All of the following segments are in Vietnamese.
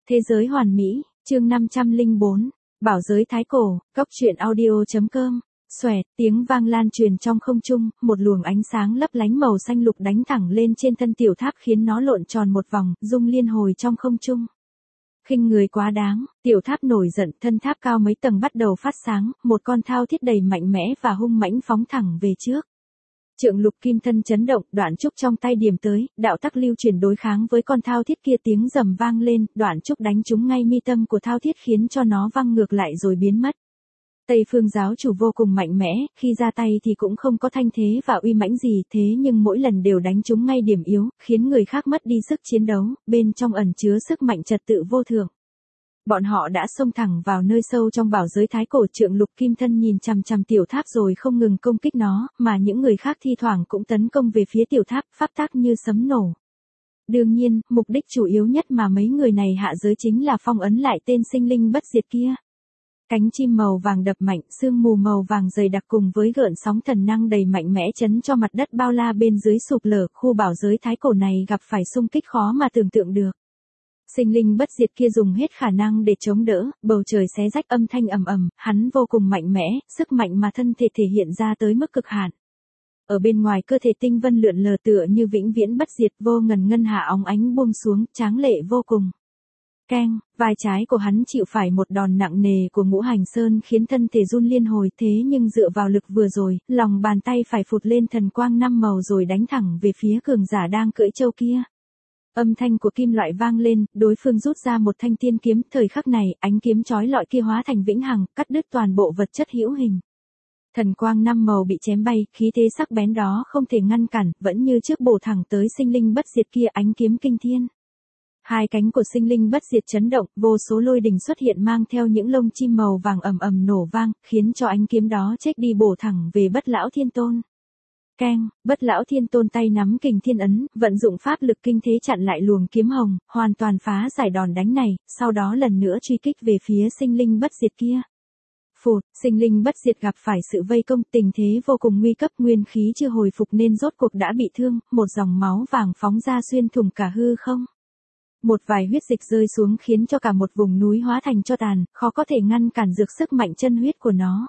Thế giới hoàn mỹ, chương 504, Bảo giới thái cổ, góc truyện audio.com. Xoẹt, tiếng vang lan truyền trong không trung, một luồng ánh sáng lấp lánh màu xanh lục đánh thẳng lên trên thân tiểu tháp khiến nó lộn tròn một vòng, rung liên hồi trong không trung. Khinh người quá đáng, tiểu tháp nổi giận, thân tháp cao mấy tầng bắt đầu phát sáng, một con thao thiết đầy mạnh mẽ và hung mãnh phóng thẳng về trước. Trượng lục kim thân chấn động, đoạn trúc trong tay điểm tới, đạo tắc lưu chuyển đối kháng với con thao thiết kia, tiếng rầm vang lên, đoạn trúc đánh trúng ngay mi tâm của thao thiết khiến cho nó văng ngược lại rồi biến mất. Tây phương giáo chủ vô cùng mạnh mẽ, khi ra tay thì cũng không có thanh thế và uy mãnh gì, thế nhưng mỗi lần đều đánh trúng ngay điểm yếu, khiến người khác mất đi sức chiến đấu, bên trong ẩn chứa sức mạnh trật tự vô thượng. Bọn họ đã xông thẳng vào nơi sâu trong bảo giới thái cổ. Trượng lục kim thân nhìn chằm chằm tiểu tháp rồi không ngừng công kích nó, mà những người khác thi thoảng cũng tấn công về phía tiểu tháp, pháp tắc như sấm nổ. Đương nhiên, mục đích chủ yếu nhất mà mấy người này hạ giới chính là phong ấn lại tên sinh linh bất diệt kia. Cánh chim màu vàng đập mạnh, sương mù màu vàng dày đặc cùng với gợn sóng thần năng đầy mạnh mẽ chấn cho mặt đất bao la bên dưới sụp lở. Khu bảo giới thái cổ này gặp phải xung kích khó mà tưởng tượng được. Sinh linh bất diệt kia dùng hết khả năng để chống đỡ, bầu trời xé rách, âm thanh ầm ầm, hắn vô cùng mạnh mẽ, sức mạnh mà thân thể thể hiện ra tới mức cực hạn. Ở bên ngoài cơ thể tinh vân lượn lờ tựa như vĩnh viễn bất diệt, vô ngần ngân hà óng ánh buông xuống, tráng lệ vô cùng. Keng, vai trái của hắn chịu phải một đòn nặng nề của ngũ hành sơn khiến thân thể run liên hồi, thế nhưng dựa vào lực vừa rồi, lòng bàn tay phải phụt lên thần quang 5 màu rồi đánh thẳng về phía cường giả đang cưỡi trâu kia. Âm thanh của kim loại vang lên, đối phương rút ra một thanh tiên kiếm, thời khắc này, ánh kiếm chói lọi kia hóa thành vĩnh hằng, cắt đứt toàn bộ vật chất hữu hình. Thần quang 5 màu bị chém bay, khí thế sắc bén đó không thể ngăn cản, vẫn như trước bổ thẳng tới sinh linh bất diệt kia, ánh kiếm kinh thiên. Hai cánh của sinh linh bất diệt chấn động, vô số lôi đình xuất hiện mang theo những lông chim màu vàng ầm ầm nổ vang, khiến cho ánh kiếm đó chết đi bổ thẳng về Bất Lão Thiên Tôn. Keng, Bất Lão Thiên Tôn tay nắm kình thiên ấn, vận dụng pháp lực kinh thế chặn lại luồng kiếm hồng, hoàn toàn phá giải đòn đánh này, sau đó lần nữa truy kích về phía sinh linh bất diệt kia. Phụt, sinh linh bất diệt gặp phải sự vây công, tình thế vô cùng nguy cấp, nguyên khí chưa hồi phục nên rốt cuộc đã bị thương, một dòng máu vàng phóng ra xuyên thủng cả hư không. Một vài huyết dịch rơi xuống khiến cho cả một vùng núi hóa thành tro tàn, khó có thể ngăn cản dược sức mạnh chân huyết của nó.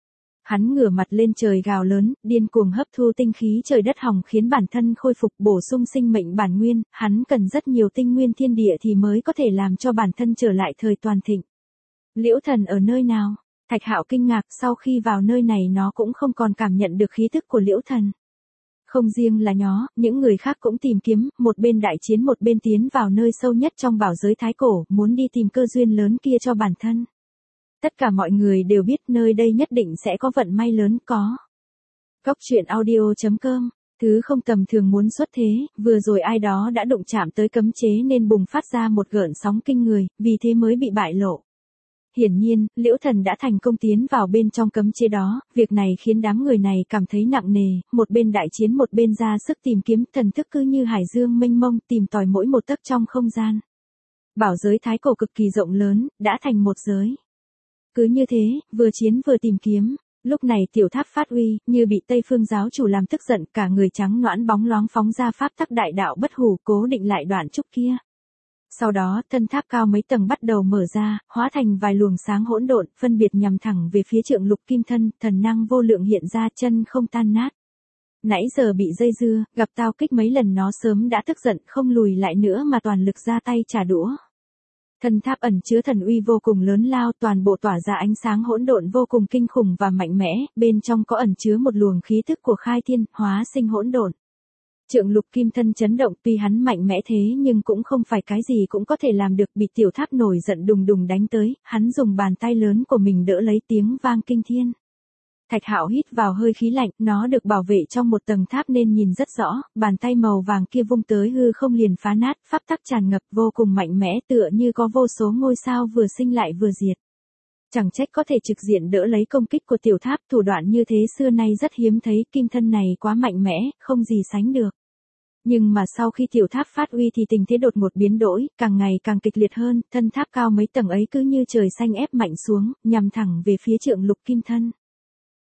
Hắn ngửa mặt lên trời gào lớn, điên cuồng hấp thu tinh khí trời đất hồng khiến bản thân khôi phục, bổ sung sinh mệnh bản nguyên, hắn cần rất nhiều tinh nguyên thiên địa thì mới có thể làm cho bản thân trở lại thời toàn thịnh. Liễu Thần ở nơi nào? Thạch Hạo kinh ngạc, sau khi vào nơi này nó cũng không còn cảm nhận được khí thức của Liễu Thần. Không riêng là nó, những người khác cũng tìm kiếm, một bên đại chiến một bên tiến vào nơi sâu nhất trong bảo giới thái cổ, muốn đi tìm cơ duyên lớn kia cho bản thân. Tất cả mọi người đều biết nơi đây nhất định sẽ có vận may lớn có. Góc truyện audio.com, thứ không tầm thường muốn xuất thế, vừa rồi ai đó đã đụng chạm tới cấm chế nên bùng phát ra một gợn sóng kinh người, vì thế mới bị bại lộ. Hiển nhiên, Liễu Thần đã thành công tiến vào bên trong cấm chế đó, việc này khiến đám người này cảm thấy nặng nề, một bên đại chiến một bên ra sức tìm kiếm, thần thức cứ như hải dương mênh mông tìm tòi mỗi một tấc trong không gian. Bảo giới thái cổ cực kỳ rộng lớn, đã thành một giới. Cứ như thế, vừa chiến vừa tìm kiếm, lúc này tiểu tháp phát uy, như bị Tây phương giáo chủ làm tức giận, cả người trắng nõn bóng loáng phóng ra pháp tắc đại đạo bất hủ cố định lại đoạn trúc kia. Sau đó, thân tháp cao mấy tầng bắt đầu mở ra, hóa thành vài luồng sáng hỗn độn, phân biệt nhằm thẳng về phía trượng lục kim thân, thần năng vô lượng hiện ra, chân không tan nát. Nãy giờ bị dây dưa, gặp tao kích mấy lần nó sớm đã tức giận, không lùi lại nữa mà toàn lực ra tay trả đũa. Thân tháp ẩn chứa thần uy vô cùng lớn lao, toàn bộ tỏa ra ánh sáng hỗn độn vô cùng kinh khủng và mạnh mẽ, bên trong có ẩn chứa một luồng khí thức của khai thiên, hóa sinh hỗn độn. Trượng lục kim thân chấn động, tuy hắn mạnh mẽ thế nhưng cũng không phải cái gì cũng có thể làm được, bị tiểu tháp nổi giận đùng đùng đánh tới, hắn dùng bàn tay lớn của mình đỡ lấy, tiếng vang kinh thiên. Thạch Hạo hít vào hơi khí lạnh, nó được bảo vệ trong một tầng tháp nên nhìn rất rõ, bàn tay màu vàng kia vung tới hư không liền phá nát, pháp tắc tràn ngập vô cùng mạnh mẽ tựa như có vô số ngôi sao vừa sinh lại vừa diệt. Chẳng trách có thể trực diện đỡ lấy công kích của tiểu tháp, thủ đoạn như thế xưa nay rất hiếm thấy, kim thân này quá mạnh mẽ, không gì sánh được. Nhưng mà sau khi tiểu tháp phát uy thì tình thế đột ngột biến đổi, càng ngày càng kịch liệt hơn, thân tháp cao mấy tầng ấy cứ như trời xanh ép mạnh xuống, nhằm thẳng về phía trượng lục kim thân.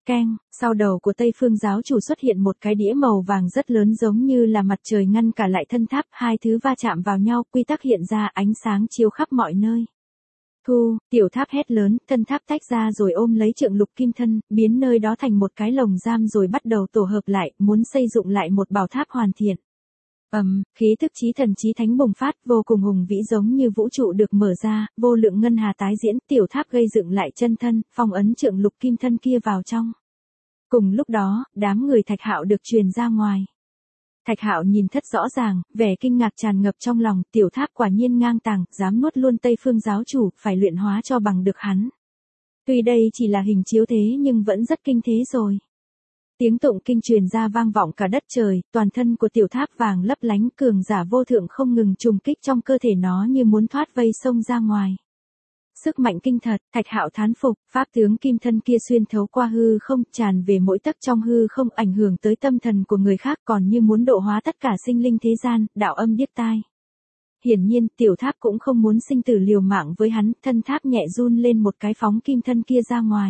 Keng, sau đầu của Tây Phương giáo chủ xuất hiện một cái đĩa màu vàng rất lớn giống như là mặt trời ngăn cả lại thân tháp, hai thứ va chạm vào nhau, quy tắc hiện ra, ánh sáng chiếu khắp mọi nơi. Thu, tiểu tháp hét lớn, thân tháp tách ra rồi ôm lấy trượng lục kim thân, biến nơi đó thành một cái lồng giam rồi bắt đầu tổ hợp lại, muốn xây dựng lại một bảo tháp hoàn thiện. Khí thức chí thần chí thánh bùng phát, vô cùng hùng vĩ giống như vũ trụ được mở ra, vô lượng ngân hà tái diễn, tiểu tháp gây dựng lại chân thân, phong ấn trượng lục kim thân kia vào trong. Cùng lúc đó, đám người Thạch Hạo được truyền ra ngoài. Thạch Hạo nhìn thất rõ ràng, vẻ kinh ngạc tràn ngập trong lòng, tiểu tháp quả nhiên ngang tàng, dám nuốt luôn Tây Phương giáo chủ, phải luyện hóa cho bằng được hắn. Tuy đây chỉ là hình chiếu thế nhưng vẫn rất kinh thế rồi. Tiếng tụng kinh truyền ra vang vọng cả đất trời, toàn thân của tiểu tháp vàng lấp lánh, cường giả vô thượng không ngừng trùng kích trong cơ thể nó như muốn thoát vây xông ra ngoài. Sức mạnh kinh thật, Thạch Hạo thán phục, pháp tướng kim thân kia xuyên thấu qua hư không, tràn về mỗi tấc trong hư không, ảnh hưởng tới tâm thần của người khác, còn như muốn độ hóa tất cả sinh linh thế gian, đạo âm điếc tai. Hiển nhiên, tiểu tháp cũng không muốn sinh tử liều mạng với hắn, thân tháp nhẹ run lên một cái phóng kim thân kia ra ngoài.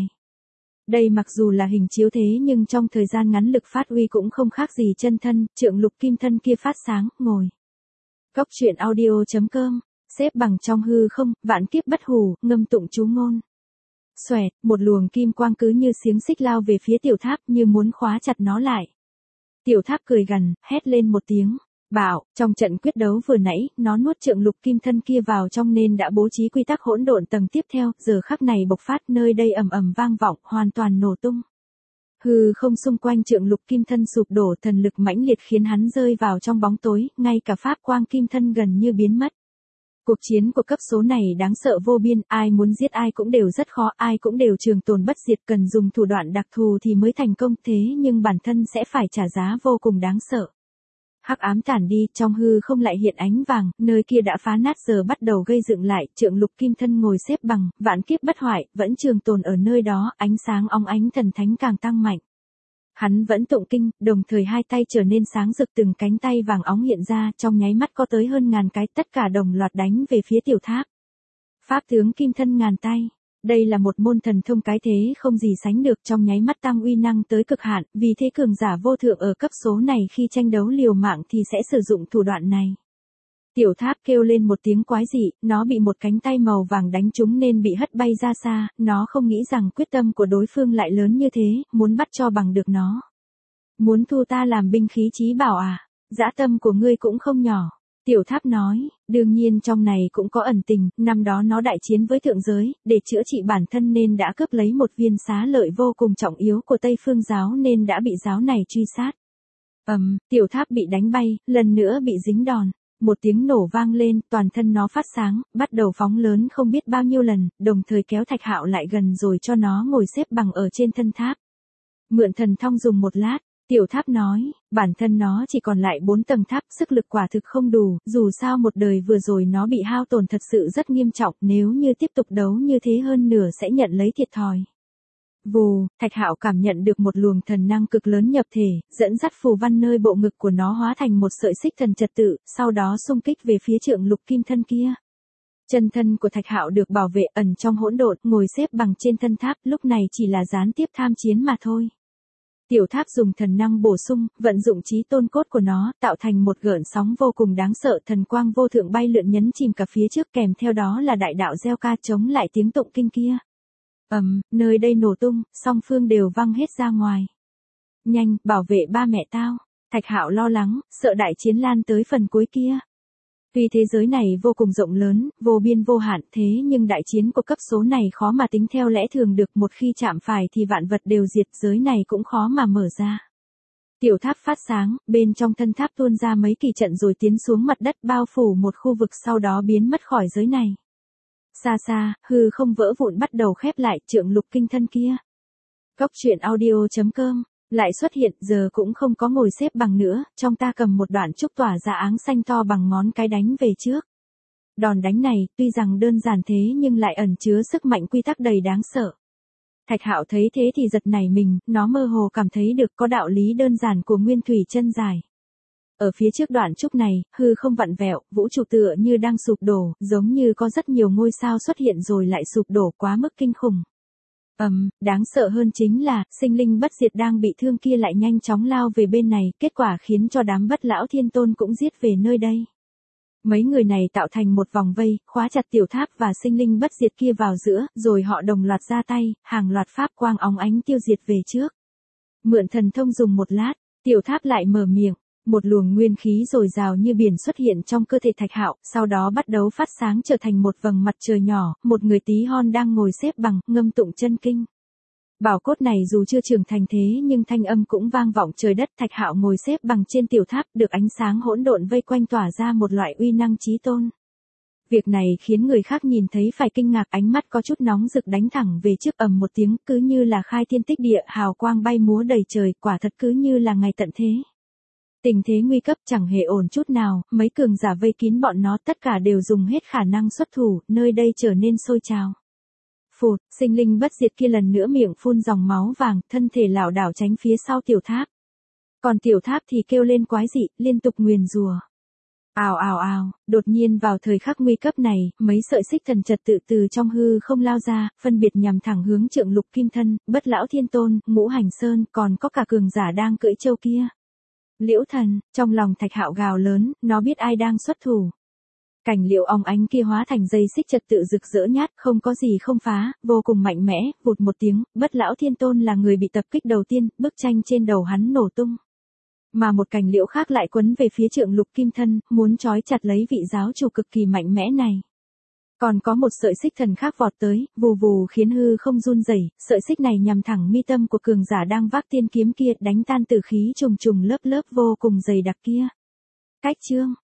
Đây mặc dù là hình chiếu thế nhưng trong thời gian ngắn lực phát uy cũng không khác gì chân thân, trượng lục kim thân kia phát sáng, ngồi. Cốc truyện audio.com, xếp bằng trong hư không, vạn kiếp bất hủ, ngâm tụng chú ngôn. Xoẹt, một luồng kim quang cứ như xiềng xích lao về phía tiểu tháp như muốn khóa chặt nó lại. Tiểu tháp cười gằn, hét lên một tiếng. Bảo, trong trận quyết đấu vừa nãy, nó nuốt trượng lục kim thân kia vào trong nên đã bố trí quy tắc hỗn độn tầng tiếp theo, giờ khắc này bộc phát nơi đây ầm ầm vang vọng, hoàn toàn nổ tung. Hư không xung quanh trượng lục kim thân sụp đổ, thần lực mãnh liệt khiến hắn rơi vào trong bóng tối, ngay cả pháp quang kim thân gần như biến mất. Cuộc chiến của cấp số này đáng sợ vô biên, ai muốn giết ai cũng đều rất khó, ai cũng đều trường tồn bất diệt, cần dùng thủ đoạn đặc thù thì mới thành công, thế nhưng bản thân sẽ phải trả giá vô cùng đáng sợ. Hắc ám tản đi, trong hư không lại hiện ánh vàng, nơi kia đã phá nát giờ bắt đầu gây dựng lại, trượng lục kim thân ngồi xếp bằng, vạn kiếp bất hoại, vẫn trường tồn ở nơi đó, ánh sáng óng ánh thần thánh càng tăng mạnh. Hắn vẫn tụng kinh, đồng thời hai tay trở nên sáng rực, từng cánh tay vàng óng hiện ra, trong nháy mắt có tới hơn ngàn cái, tất cả đồng loạt đánh về phía tiểu tháp. Pháp tướng kim thân ngàn tay. Đây là một môn thần thông cái thế không gì sánh được, trong nháy mắt tăng uy năng tới cực hạn, vì thế cường giả vô thượng ở cấp số này khi tranh đấu liều mạng thì sẽ sử dụng thủ đoạn này. Tiểu tháp kêu lên một tiếng quái dị, nó bị một cánh tay màu vàng đánh trúng nên bị hất bay ra xa, nó không nghĩ rằng quyết tâm của đối phương lại lớn như thế, muốn bắt cho bằng được nó. Muốn thu ta làm binh khí chí bảo à? Dã tâm của ngươi cũng không nhỏ. Tiểu tháp nói, đương nhiên trong này cũng có ẩn tình, năm đó nó đại chiến với thượng giới, để chữa trị bản thân nên đã cướp lấy một viên xá lợi vô cùng trọng yếu của Tây Phương giáo nên đã bị giáo này truy sát. Tiểu tháp bị đánh bay, lần nữa bị dính đòn. Một tiếng nổ vang lên, toàn thân nó phát sáng, bắt đầu phóng lớn không biết bao nhiêu lần, đồng thời kéo Thạch Hạo lại gần rồi cho nó ngồi xếp bằng ở trên thân tháp. Mượn thần thông dùng một lát. Tiểu tháp nói, bản thân nó chỉ còn lại 4 tầng tháp, sức lực quả thực không đủ, dù sao một đời vừa rồi nó bị hao tổn thật sự rất nghiêm trọng, nếu như tiếp tục đấu như thế hơn nửa sẽ nhận lấy thiệt thòi. Vù, Thạch Hạo cảm nhận được một luồng thần năng cực lớn nhập thể, dẫn dắt phù văn nơi bộ ngực của nó hóa thành một sợi xích thần trật tự, sau đó xung kích về phía trượng lục kim thân kia. Chân thân của Thạch Hạo được bảo vệ ẩn trong hỗn độn, ngồi xếp bằng trên thân tháp, lúc này chỉ là gián tiếp tham chiến mà thôi. Tiểu tháp dùng thần năng bổ sung, vận dụng trí tôn cốt của nó, tạo thành một gợn sóng vô cùng đáng sợ, thần quang vô thượng bay lượn nhấn chìm cả phía trước, kèm theo đó là đại đạo gieo ca chống lại tiếng tụng kinh kia. Nơi đây nổ tung, song phương đều văng hết ra ngoài. Nhanh, bảo vệ ba mẹ tao. Thạch Hạo lo lắng, sợ đại chiến lan tới phần cuối kia. Tuy thế giới này vô cùng rộng lớn, vô biên vô hạn, thế nhưng đại chiến của cấp số này khó mà tính theo lẽ thường được, một khi chạm phải thì vạn vật đều diệt, giới này cũng khó mà mở ra. Tiểu tháp phát sáng, bên trong thân tháp tuôn ra mấy kỳ trận rồi tiến xuống mặt đất bao phủ một khu vực, sau đó biến mất khỏi giới này. Xa xa, hư không vỡ vụn bắt đầu khép lại, trượng lục kinh thân kia. Cốc truyện audio.com lại xuất hiện, giờ cũng không có ngồi xếp bằng nữa, trong ta cầm một đoạn trúc tỏa ra áng xanh to bằng ngón cái đánh về trước. Đòn đánh này, tuy rằng đơn giản thế nhưng lại ẩn chứa sức mạnh quy tắc đầy đáng sợ. Thạch Hạo thấy thế thì giật nảy mình, nó mơ hồ cảm thấy được có đạo lý đơn giản của nguyên thủy chân giải. Ở phía trước đoạn trúc này, hư không vặn vẹo, vũ trụ tựa như đang sụp đổ, giống như có rất nhiều ngôi sao xuất hiện rồi lại sụp đổ, quá mức kinh khủng. Đáng sợ hơn chính là, sinh linh bất diệt đang bị thương kia lại nhanh chóng lao về bên này, kết quả khiến cho đám Bất Lão Thiên Tôn cũng giết về nơi đây. Mấy người này tạo thành một vòng vây, khóa chặt tiểu tháp và sinh linh bất diệt kia vào giữa, rồi họ đồng loạt ra tay, hàng loạt pháp quang óng ánh tiêu diệt về trước. Mượn thần thông dùng một lát, tiểu tháp lại mở miệng, một luồng nguyên khí dồi dào như biển xuất hiện trong cơ thể Thạch Hạo, sau đó bắt đầu phát sáng trở thành một vầng mặt trời nhỏ, một người tí hon đang ngồi xếp bằng, ngâm tụng chân kinh. Bảo cốt này dù chưa trưởng thành thế nhưng thanh âm cũng vang vọng trời đất. Thạch Hạo ngồi xếp bằng trên tiểu tháp, được ánh sáng hỗn độn vây quanh tỏa ra một loại uy năng chí tôn. Việc này khiến người khác nhìn thấy phải kinh ngạc, ánh mắt có chút nóng rực đánh thẳng về trước, một tiếng, cứ như là khai thiên tích địa, hào quang bay múa đầy trời, quả thật cứ như là ngày tận thế. Tình thế nguy cấp chẳng hề ổn chút nào, mấy cường giả vây kín bọn nó tất cả đều dùng hết khả năng xuất thủ, nơi đây trở nên sôi trào. Phụt, sinh linh bất diệt kia lần nữa miệng phun dòng máu vàng, thân thể lảo đảo tránh phía sau tiểu tháp. Còn tiểu tháp thì kêu lên quái dị, liên tục nguyền rủa. Ào ào ào, đột nhiên vào thời khắc nguy cấp này, mấy sợi xích thần trật tự từ trong hư không lao ra, phân biệt nhằm thẳng hướng Trượng Lục Kim Thân, Bất Lão Thiên Tôn, Ngũ Hành Sơn, còn có cả cường giả đang cưỡi trâu kia. Liễu Thần, trong lòng Thạch Hạo gào lớn, nó biết ai đang xuất thủ. Cảnh liệu óng ánh kia hóa thành dây xích trật tự rực rỡ nhát, không có gì không phá, vô cùng mạnh mẽ, vụt một tiếng, Bất Lão Thiên Tôn là người bị tập kích đầu tiên, bức tranh trên đầu hắn nổ tung. Mà một cảnh liễu khác lại quấn về phía Trượng Lục Kim Thân, muốn trói chặt lấy vị giáo chủ cực kỳ mạnh mẽ này. Còn có một sợi xích thần khác vọt tới, vù vù khiến hư không run rẩy, sợi xích này nhằm thẳng mi tâm của cường giả đang vác tiên kiếm kia, đánh tan tử khí trùng trùng lớp lớp vô cùng dày đặc kia. Cách chương